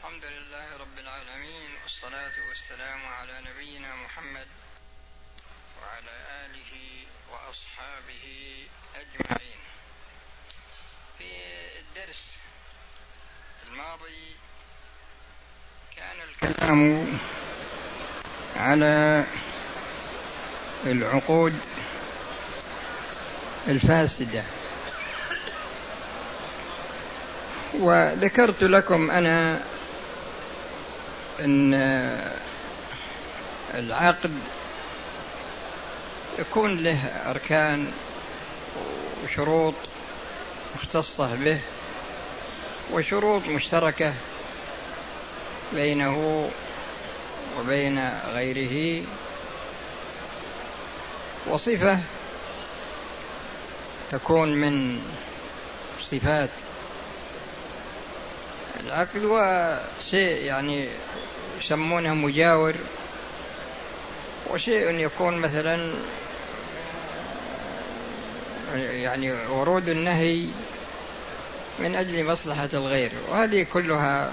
الحمد لله رب العالمين، والصلاة والسلام على نبينا محمد وعلى آله وأصحابه أجمعين. في الدرس الماضي كان الكلام على العقود الفاسدة، وذكرت لكم أنا أن العقد يكون له أركان وشروط مختصة به وشروط مشتركة بينه وبين غيره، وصفة تكون من صفات العقد، وشيء يعني يسمونه مجاور، وشيء يكون مثلا يعني ورود النهي من أجل مصلحة الغير، وهذه كلها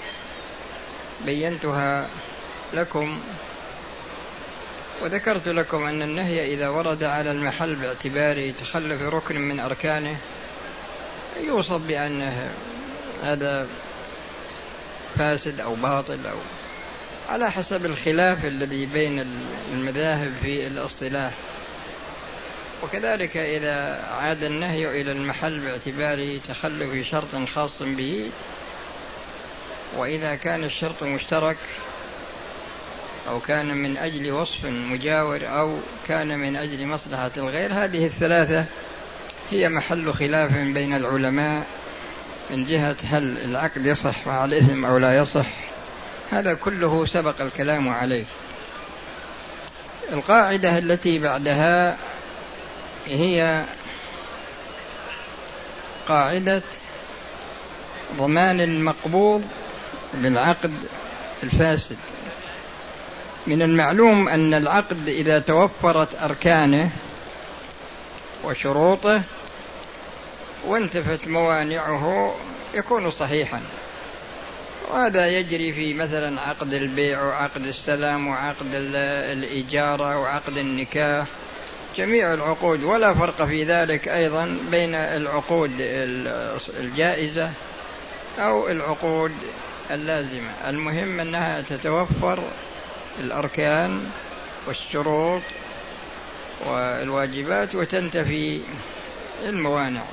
بينتها لكم. وذكرت لكم أن النهي إذا ورد على المحل باعتبار تخلف ركن من أركانه يوصف بأنه هذا فاسد أو باطل، أو على حسب الخلاف الذي بين المذاهب في الاصطلاح. وكذلك إذا عاد النهي إلى المحل باعتبار تخلف شرط خاص به، وإذا كان الشرط مشترك أو كان من أجل وصف مجاور أو كان من أجل مصلحة الغير، هذه الثلاثة هي محل خلاف بين العلماء من جهة هل العقد يصح مع الإثم أو لا يصح. هذا كله سبق الكلام عليه. القاعدة التي بعدها هي قاعدة ضمان المقبوض بالعقد الفاسد. من المعلوم أن العقد إذا توفرت أركانه وشروطه وانتفت موانعه يكون صحيحا، وهذا يجري في مثلا عقد البيع وعقد السلام وعقد الإجارة وعقد النكاح، جميع العقود، ولا فرق في ذلك أيضا بين العقود الجائزة أو العقود اللازمة. المهم أنها تتوفر الأركان والشروط والواجبات وتنتفي الموانع.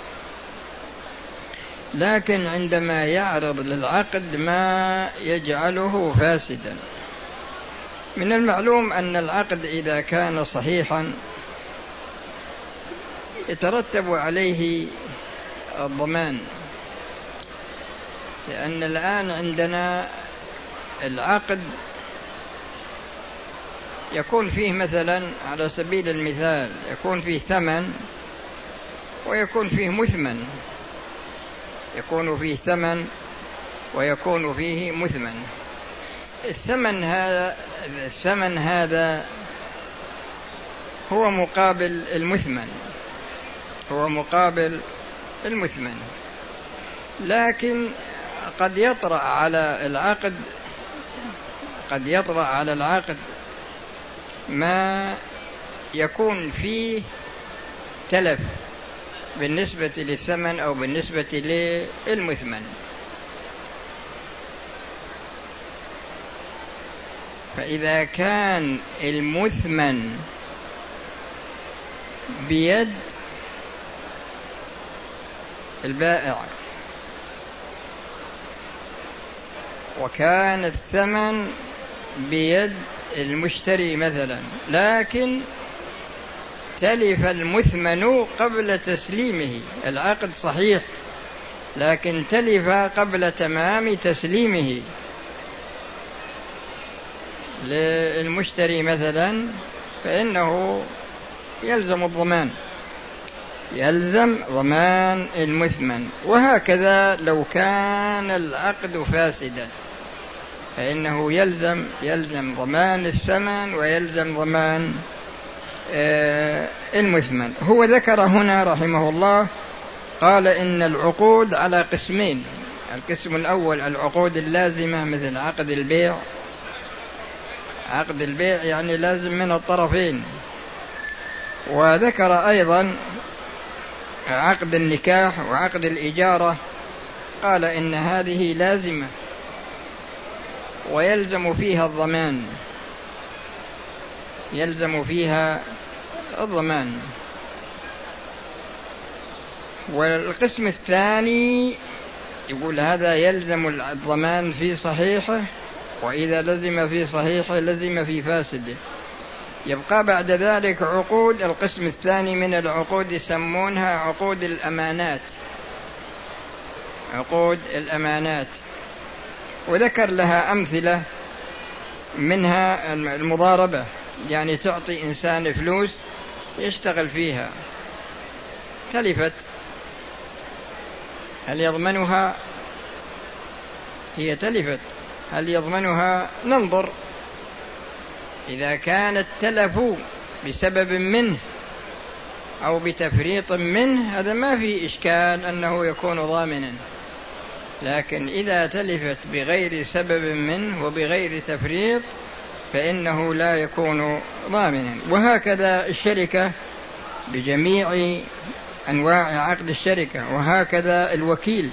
لكن عندما يعرض للعقد ما يجعله فاسدا، من المعلوم أن العقد إذا كان صحيحا يترتب عليه الضمان، لأن الآن عندنا العقد يكون فيه مثلا على سبيل المثال يكون فيه ثمن ويكون فيه مثمن، يكون فيه ثمن ويكون فيه مثمن. الثمن هذا هو مقابل المثمن، هو مقابل المثمن. لكن قد يطرأ على العقد ما يكون فيه تلف بالنسبة للثمن أو بالنسبة للمثمن. فإذا كان المثمن بيد البائع وكان الثمن بيد المشتري مثلا، لكن تلف المثمن قبل تسليمه، العقد صحيح لكن تلف قبل تمام تسليمه للمشتري مثلا، فإنه يلزم الضمان، يلزم ضمان المثمن. وهكذا لو كان العقد فاسدا فإنه يلزم ضمان الثمن ويلزم ضمان المثمن. هو ذكر هنا رحمه الله قال إن العقود على قسمين: القسم الأول العقود اللازمة مثل عقد البيع. عقد البيع يعني لازم من الطرفين. وذكر أيضا عقد النكاح وعقد الإجارة، قال إن هذه لازمة ويلزم فيها الضمان، يلزم فيها الضمان. والقسم الثاني يقول هذا يلزم الضمان في صحيحه، وإذا لزم في صحيحه لزم في فاسده. يبقى بعد ذلك عقود القسم الثاني من العقود يسمونها عقود الأمانات، عقود الأمانات. وذكر لها أمثلة، منها المضاربة، يعني تعطي إنسان فلوس يشتغل فيها، تلفت، هل يضمنها؟ هي تلفت، هل يضمنها؟ ننظر. إذا كان التلف بسبب منه أو بتفريط منه هذا ما في إشكال أنه يكون ضامنا، لكن إذا تلفت بغير سبب منه وبغير تفريط فإنه لا يكون ضامنا. وهكذا الشركة بجميع أنواع عقد الشركة، وهكذا الوكيل.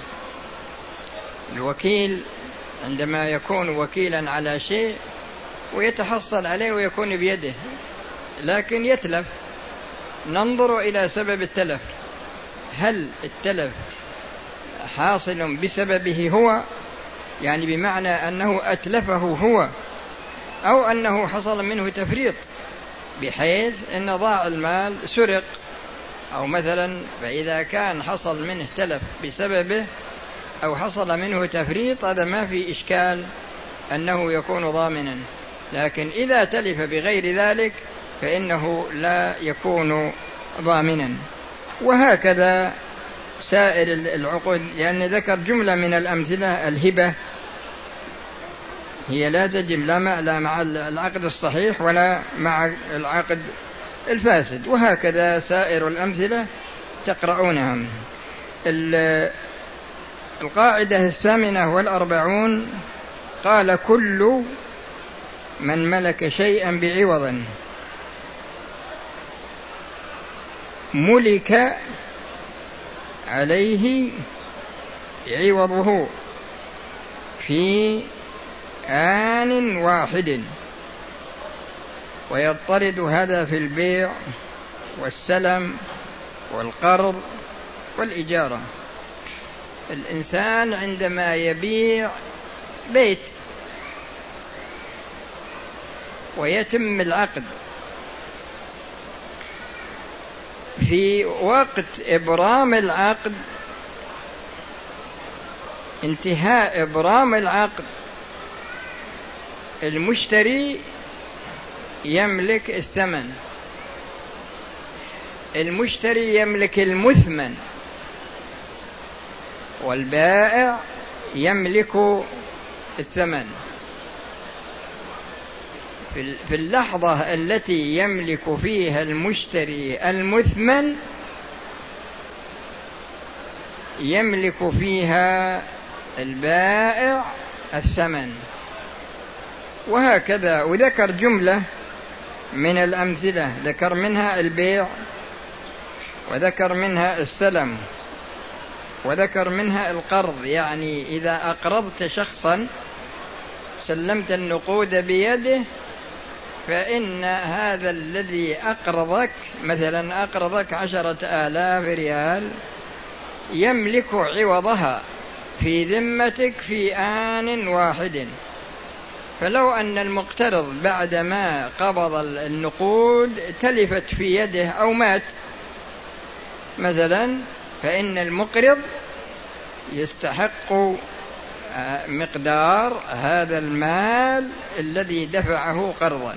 الوكيل عندما يكون وكيلا على شيء ويتحصل عليه ويكون بيده لكن يتلف، ننظر إلى سبب التلف، هل التلف حاصل بسببه هو، يعني بمعنى أنه أتلفه هو، أو أنه حصل منه تفريط بحيث أن ضاع المال، سرق أو مثلا. فإذا كان حصل منه تلف بسببه أو حصل منه تفريط هذا ما في إشكال أنه يكون ضامنا، لكن إذا تلف بغير ذلك فإنه لا يكون ضامنا. وهكذا سائر العقود، لأن ذكر جملة من الأمثلة. الهبة هي لا تجب لا مع العقد الصحيح ولا مع العقد الفاسد، وهكذا سائر الأمثلة تقرؤونها. القاعدة 48 قال كل من ملك شيئا بعوض ملك عليه عوضه في آن واحد، ويضطرد هذا في البيع والسلم والقرض والإجارة. الإنسان عندما يبيع بيت ويتم العقد في وقت إبرام العقد، انتهاء إبرام العقد، المشتري يملك الثمن، المشتري يملك المثمن، والبائع يملك الثمن. في اللحظة التي يملك فيها المشتري المثمن يملك فيها البائع الثمن، وهكذا. وذكر جملة من الأمثلة، ذكر منها البيع، وذكر منها السلم، وذكر منها القرض، يعني إذا أقرضت شخصا سلمت النقود بيده فإن هذا الذي أقرضك، مثلا أقرضك 10,000 ريال، يملك عوضها في ذمتك في آن واحد. فلو أن المقترض بعدما قبض النقود تلفت في يده أو مات مثلا، فإن المقرض يستحق مقدار هذا المال الذي دفعه قرضا.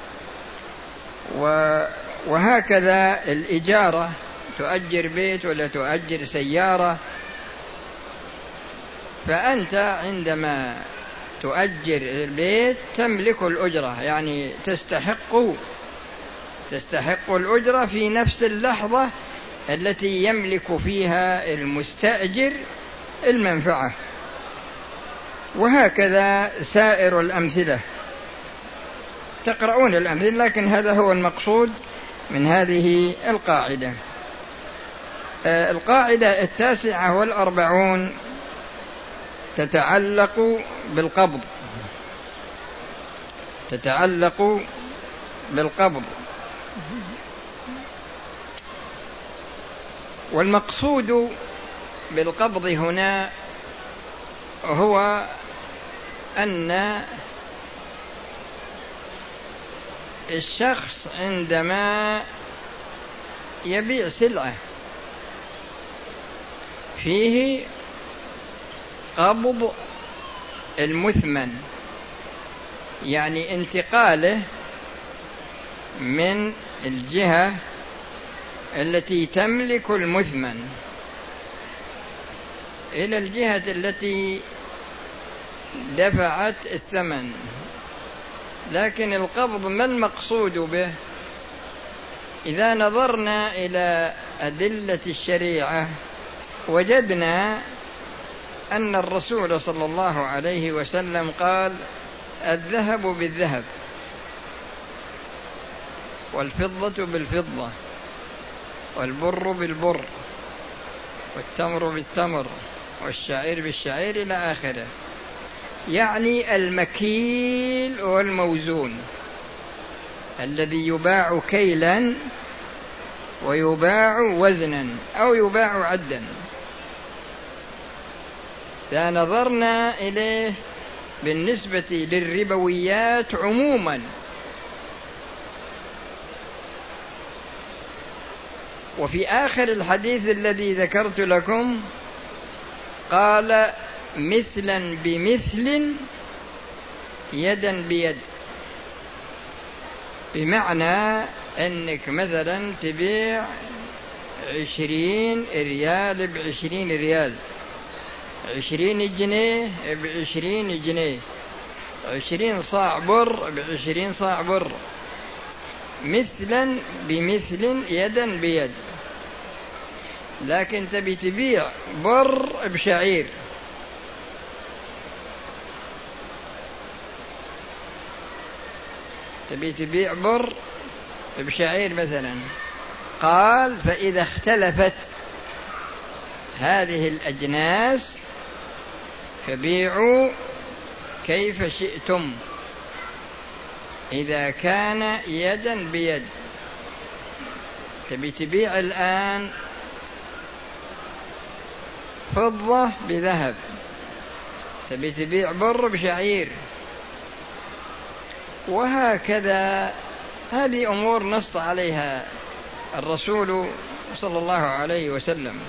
وهكذا الإجارة، تؤجر بيت ولا تؤجر سيارة، فأنت عندما تؤجر البيت تملك الأجرة، يعني تستحق الأجرة في نفس اللحظة التي يملك فيها المستأجر المنفعة. وهكذا سائر الأمثلة، تقرؤون الأمثلة، لكن هذا هو المقصود من هذه القاعدة. القاعدة 49 تتعلق بالقبض، تتعلق بالقبض. والمقصود بالقبض هنا هو أن الشخص عندما يبيع سلعة فيه قبض المثمن، يعني انتقاله من الجهة التي تملك المثمن إلى الجهة التي دفعت الثمن. لكن القبض ما المقصود به؟ إذا نظرنا إلى أدلة الشريعة وجدنا أن الرسول صلى الله عليه وسلم قال: الذهب بالذهب، والفضة بالفضة، والبر بالبر، والتمر بالتمر، والشعير بالشعير إلى آخره، يعني المكيل والموزون الذي يباع كيلا ويباع وزنا أو يباع عدا. فنظرنا إليه بالنسبة للربويات عموما، وفي آخر الحديث الذي ذكرت لكم قال: مثلا بمثل يدا بيد، بمعنى أنك مثلا تبيع 20 ريال ب20 ريال، 20 جنيه ب20 جنيه، 20 صاع بر ب20 صاع بر، مثلا بمثل يدا بيد. لكن تبي تبيع بر بشعير، تبي تبيع بر بشعير مثلا، قال: فإذا اختلفت هذه الأجناس فبيعوا كيف شئتم، إذا كان يدا بيد. تبي تبيع الآن فضة بذهب، تبي تبيع بر بشعير، وهكذا. هذه أمور نص عليها الرسول صلى الله عليه وسلم.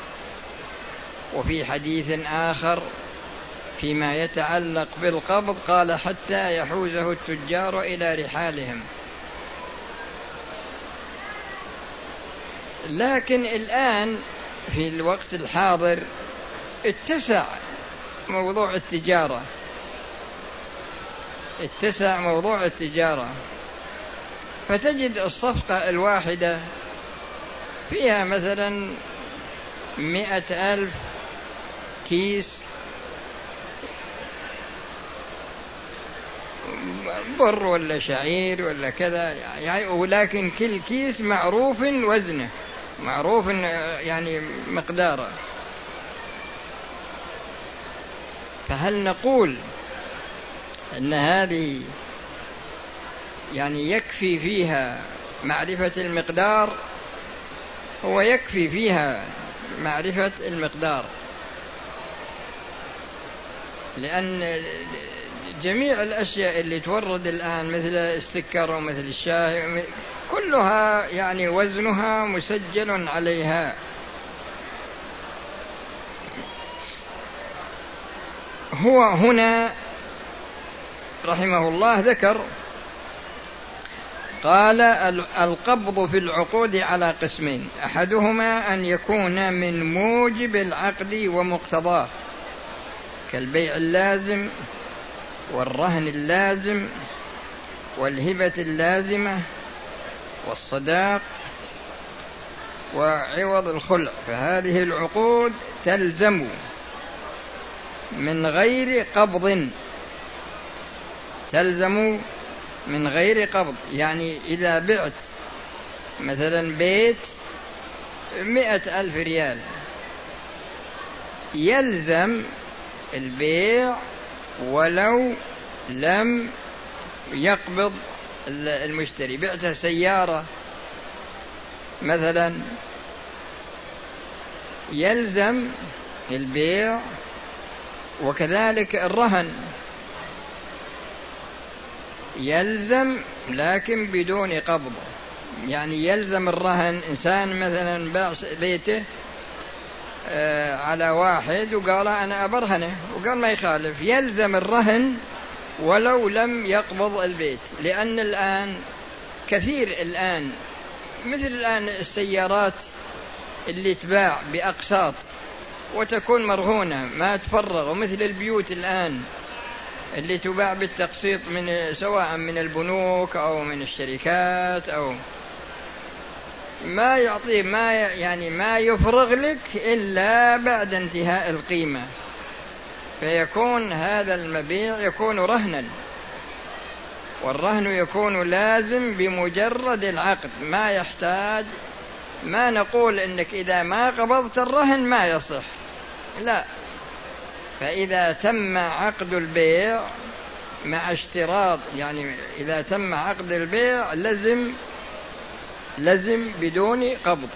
وفي حديث آخر فيما يتعلق بالقبض قال: حتى يحوزه التجار إلى رحالهم. لكن الآن في الوقت الحاضر اتسع موضوع التجارة، اتسع موضوع التجارة، فتجد الصفقة الواحدة فيها مثلا 100,000 كيس بر ولا شعير ولا كذا يعني، ولكن كل كيس معروف وزنه، معروف يعني مقداره. فهل نقول أن هذه يعني يكفي فيها معرفة المقدار؟ هو يكفي فيها معرفة المقدار، لأن جميع الأشياء اللي تورد الآن مثل السكر ومثل الشاي كلها يعني وزنها مسجل عليها. هو هنا رحمه الله ذكر قال: القبض في العقود على قسمين: أحدهما أن يكون من موجب العقد ومقتضاه، كالبيع اللازم والرهن اللازم والهبة اللازمة والصداق وعوض الخلع، فهذه العقود تلزم من غير قبض، تلزم من غير قبض. يعني إذا بعت مثلا بيت 100,000 ريال يلزم البيع ولو لم يقبض المشتري. بعت سيارة مثلا يلزم البيع، وكذلك الرهن يلزم لكن بدون قبض. يعني يلزم الرهن، إنسان مثلا باع بيته على واحد وقال أنا أبرهنه وقال ما يخالف، يلزم الرهن ولو لم يقبض البيت. لأن الآن كثير الآن مثل الآن السيارات اللي تباع بأقساط وتكون مرهونة ما تفرغ، ومثل البيوت الآن اللي تباع بالتقسيط من سواء من البنوك أو من الشركات، أو ما يعطي ما يفرغ لك إلا بعد انتهاء القيمة، فيكون هذا المبيع يكون رهنا، والرهن يكون لازم بمجرد العقد، ما يحتاج، ما نقول إنك إذا ما قبضت الرهن ما يصح، لا. فإذا تم عقد البيع مع اشتراط، يعني إذا تم عقد البيع لزم بدون قبض.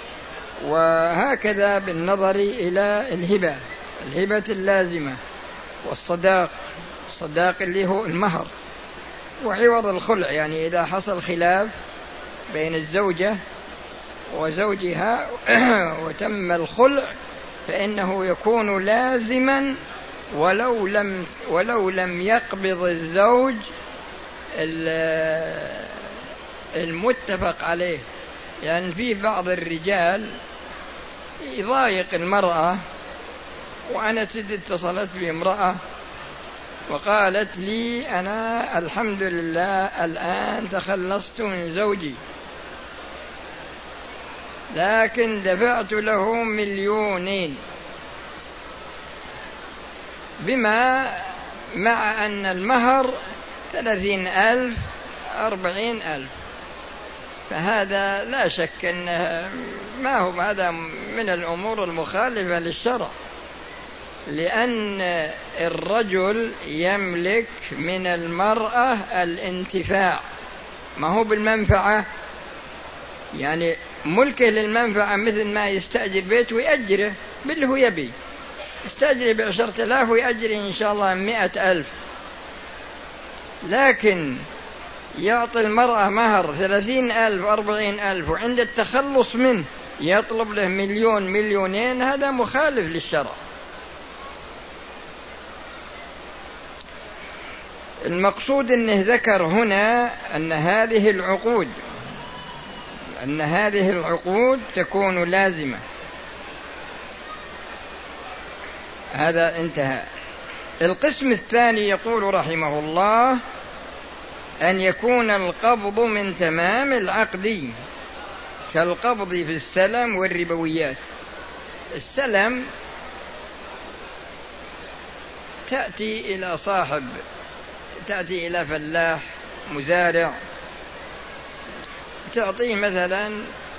وهكذا بالنظر إلى الهبة اللازمة، والصداق اللي هو المهر، وعوض الخلع. يعني إذا حصل خلاف بين الزوجة وزوجها وتم الخلع فإنه يكون لازما ولو لم يقبض الزوج المتفق عليه. يعني في بعض الرجال يضايق المرأة، وأنا اتصلت بامرأة وقالت لي أنا الحمد لله الآن تخلصت من زوجي، لكن دفعت له 2,000,000 بما مع أن المهر 30,000 40,000. فهذا لا شك أنه ما هو هذا من الأمور المخالفة للشرع، لأن الرجل يملك من المرأة الانتفاع، ما هو بالمنفعة. يعني ملكه للمنفعة مثل ما يستأجر بيت ويأجره باللي هو يبي، يستأجره ب10,000 ويأجره إن شاء الله 100,000. لكن يعطي المرأة مهر 30,000 40,000 وعند التخلص منه يطلب له 1,000,000 2,000,000، هذا مخالف للشرع. المقصود أنه ذكر هنا أن هذه العقود تكون لازمة. هذا انتهى. القسم الثاني يقول رحمه الله أن يكون القبض من تمام العقد، كالقبض في السلم والربويات. السلم تأتي إلى فلاح مزارع، تعطيه مثلا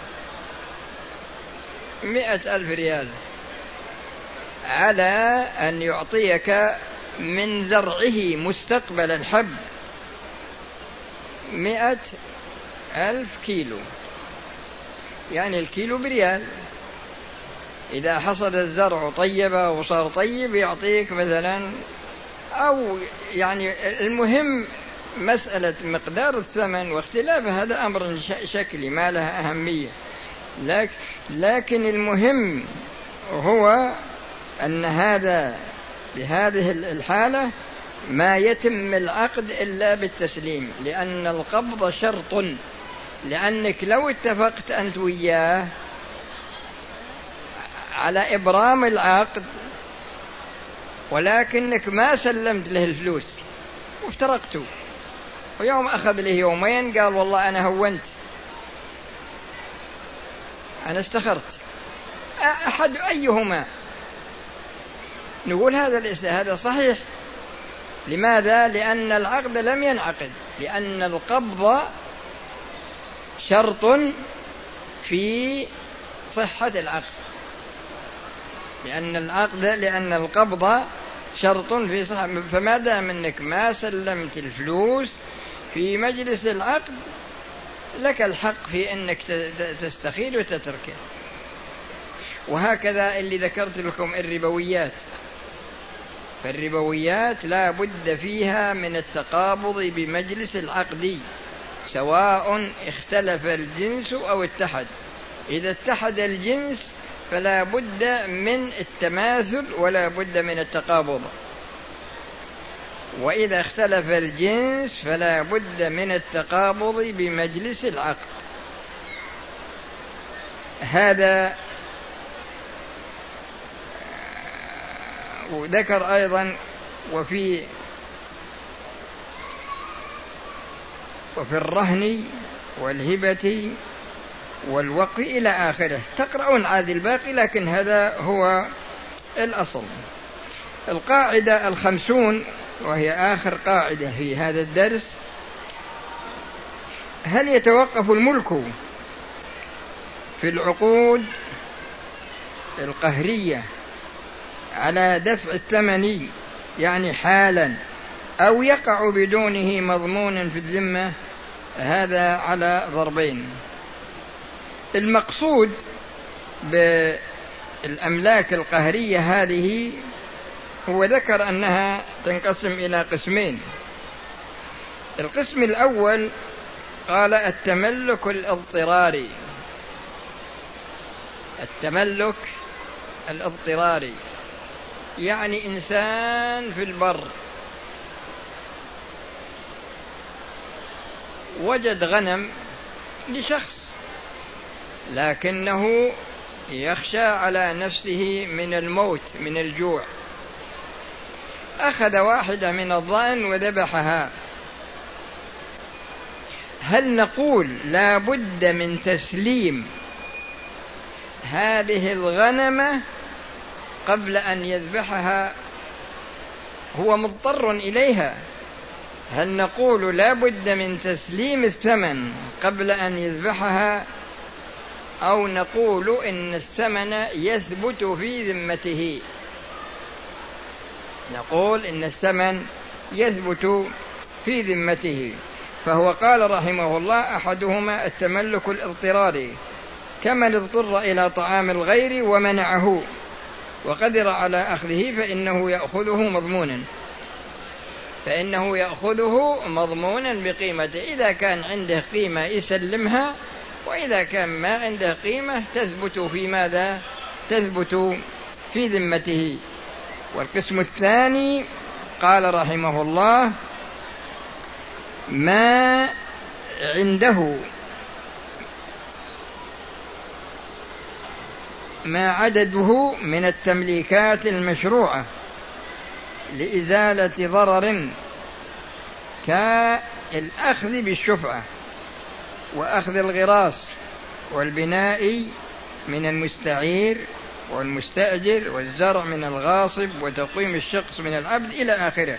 100,000 ريال على أن يعطيك من زرعه مستقبل الحب 100,000 كيلو، يعني الكيلو بريال. إذا حصد الزرع طيبة وصار طيب يعطيك مثلا، أو يعني المهم مسألة مقدار الثمن واختلاف هذا أمر شكلي ما له أهمية، لكن المهم هو أن بهذه الحالة ما يتم العقد إلا بالتسليم، لأن القبض شرط، لأنك لو اتفقت أنت وياه على إبرام العقد ولكنك ما سلمت له الفلوس وافترقتوا، ويوم أخذ له يومين قال والله أنا هونت، أنا استخرت، أحد أيهما نقول هذا صحيح. لماذا؟ لأن العقد لم ينعقد، لأن القبض شرط في صحة العقد، لأن القبض شرط في صحة. فما دام أنك ما سلمت الفلوس في مجلس العقد لك الحق في أنك تستخيل وتتركه. وهكذا اللي ذكرت لكم الربويات، فالربويات لا بد فيها من التقابض بمجلس العقد، سواء اختلف الجنس أو اتحد. إذا اتحد الجنس فلا بد من التماثل ولا بد من التقابض، وإذا اختلف الجنس فلا بد من التقابض بمجلس العقد. هذا. وذكر أيضا وفي الرهن والهبة والوقف إلى آخره. تقرؤون عاد الباقي، لكن هذا هو الأصل. القاعدة 50 وهي آخر قاعدة في هذا الدرس: هل يتوقف الملك في العقود القهرية على دفع الثمن يعني حالا، أو يقع بدونه مضمون في الذمة؟ هذا على ضربين. المقصود بالأملاك القهرية هذه هو ذكر أنها تنقسم إلى قسمين. القسم الأول قال التملك الاضطراري. التملك الاضطراري يعني إنسان في البر وجد غنم لشخص، لكنه يخشى على نفسه من الموت من الجوع، أخذ واحدة من الضأن وذبحها. هل نقول لا بد من تسليم هذه الغنمة قبل أن يذبحها؟ هو مضطر إليها. هل نقول لا بد من تسليم الثمن قبل أن يذبحها، أو نقول إن الثمن يثبت في ذمته؟ نقول إن الثمن يثبت في ذمته. فهو قال رحمه الله: أحدهما التملك الاضطراري، كمن اضطر إلى طعام الغير ومنعه وقدر على أخذه فإنه يأخذه مضمونا بقيمته. إذا كان عنده قيمة يسلمها، وإذا كان ما عنده قيمة تثبت في ماذا؟ تثبت في ذمته. والقسم الثاني قال رحمه الله: ما عنده ما عدده من التمليكات المشروعة لإزالة ضرر كالأخذ بالشفعة وأخذ الغراس والبناء من المستعير والمستأجر والزرع من الغاصب وتقويم الشخص من العبد إلى آخره.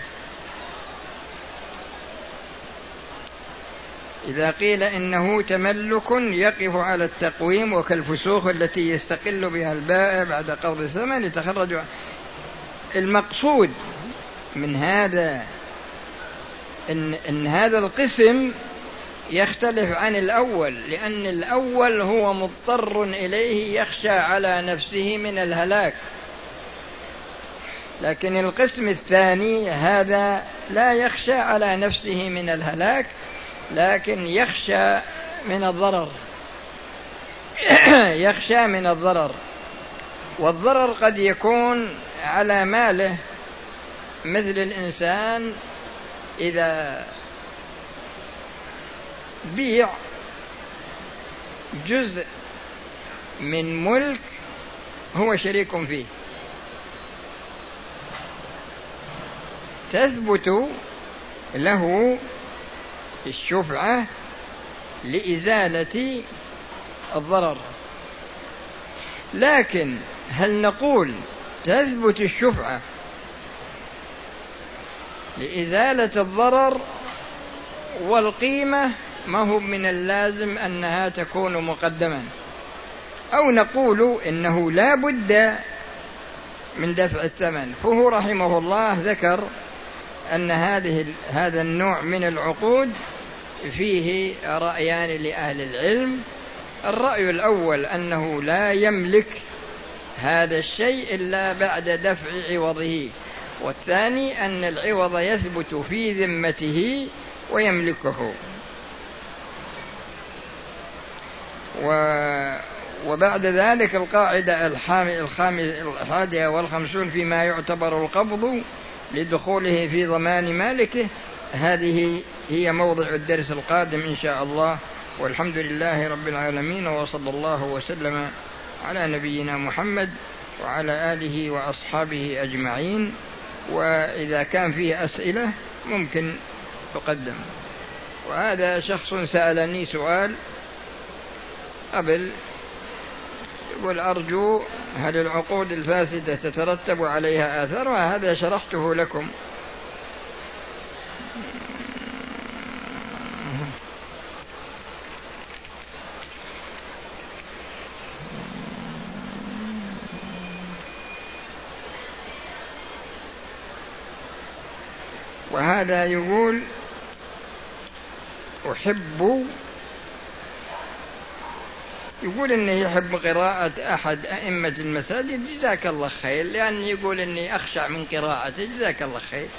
إذا قيل إنه تملك يقف على التقويم وكالفسوق التي يستقل بها البائع بعد قبض الثمن يتخرج. المقصود من هذا إن هذا القسم يختلف عن الأول، لأن الأول هو مضطر إليه يخشى على نفسه من الهلاك، لكن القسم الثاني هذا لا يخشى على نفسه من الهلاك، لكن يخشى من الضرر يخشى من الضرر. والضرر قد يكون على ماله، مثل الإنسان إذا بيع جزء من ملك هو شريك فيه، تثبت له الشفعة لإزالة الضرر. لكن هل نقول تثبت الشفعة لإزالة الضرر، والقيمة ما هو من اللازم أنها تكون مقدما، أو نقول إنه لا بد من دفع الثمن. فهو رحمه الله ذكر أن هذا النوع من العقود فيه رأيان لأهل العلم. الرأي الأول أنه لا يملك هذا الشيء إلا بعد دفع عوضه، والثاني أن العوض يثبت في ذمته ويملكه. وبعد ذلك القاعدة 51 فيما يعتبر القبض لدخوله في ضمان مالكه. هذه هي موضع الدرس القادم إن شاء الله، والحمد لله رب العالمين، وصلى الله وسلم على نبينا محمد وعلى آله وأصحابه أجمعين. وإذا كان فيه أسئلة ممكن تقدم. وهذا شخص سألني سؤال قبل، يقول: أرجو هل العقود الفاسدة تترتب عليها آثار؟ وهذا شرحته لكم. وهذا يقول: يقول إني يحب قراءة أحد أئمة المساجد، جزاك الله خير، لأن يقول إني أخشع من قراءته، جزاك الله خير.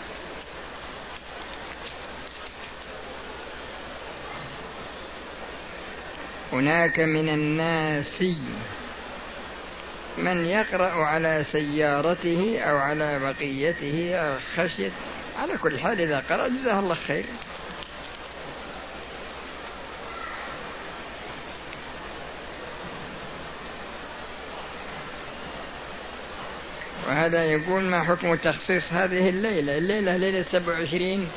هناك من الناس من يقرأ على سيارته أو على بقيته أو خشية. على كل حال إذا قرأ جزاه الله خير. وهذا يقول: ما حكم تخصيص هذه الليلة ليلة 27؟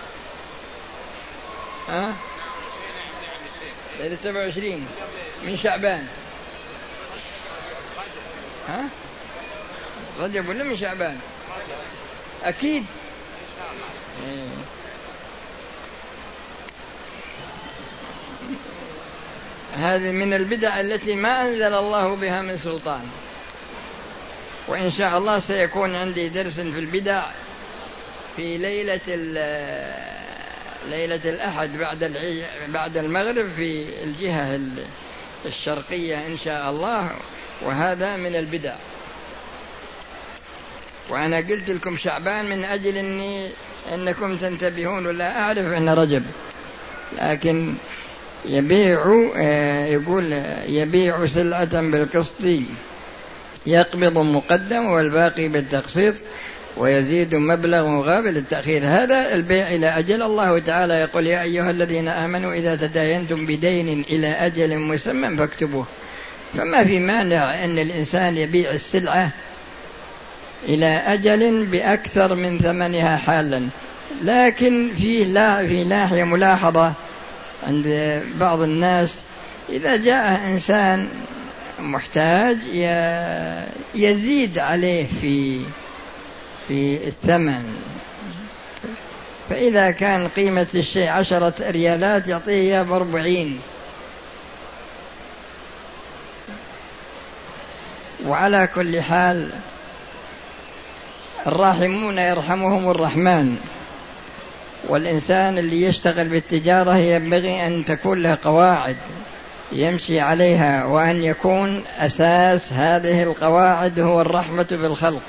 ليلة 27 من شعبان. رجب ولا من شعبان؟ أكيد. هذه من البدع التي ما أنزل الله بها من سلطان. وإن شاء الله سيكون عندي درس في البدع في ليلة الأحد بعد المغرب في الجهة الشرقية إن شاء الله، وهذا من البدع. وأنا قلت لكم شعبان من أجل أنكم تنتبهون، ولا أعرف أن رجب، لكن يبيع سلعة بالقسط يقبض مقدم والباقي بالتقسيط ويزيد مبلغ مقابل التأخير. هذا البيع إلى أجل. الله تعالى يقول: يا أيها الذين آمنوا إذا تداينتم بدين إلى أجل مسمى فاكتبوه. فما في مانع أن الإنسان يبيع السلعة إلى أجل بأكثر من ثمنها حالا، لكن في ناحية ملاحظة عند بعض الناس: إذا جاء إنسان محتاج يزيد عليه في الثمن، فإذا كان قيمة الشيء 10 ريالات يعطيه 40. وعلى كل حال الراحمون يرحمهم الرحمن، والإنسان اللي يشتغل بالتجارة ينبغي أن تكون له قواعد يمشي عليها، وأن يكون أساس هذه القواعد هو الرحمة بالخلق.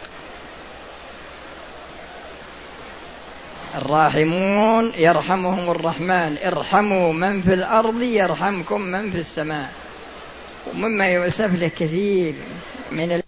الراحمون يرحمهم الرحمن، ارحموا من في الأرض يرحمكم من في السماء. ومما يؤسف له كثير من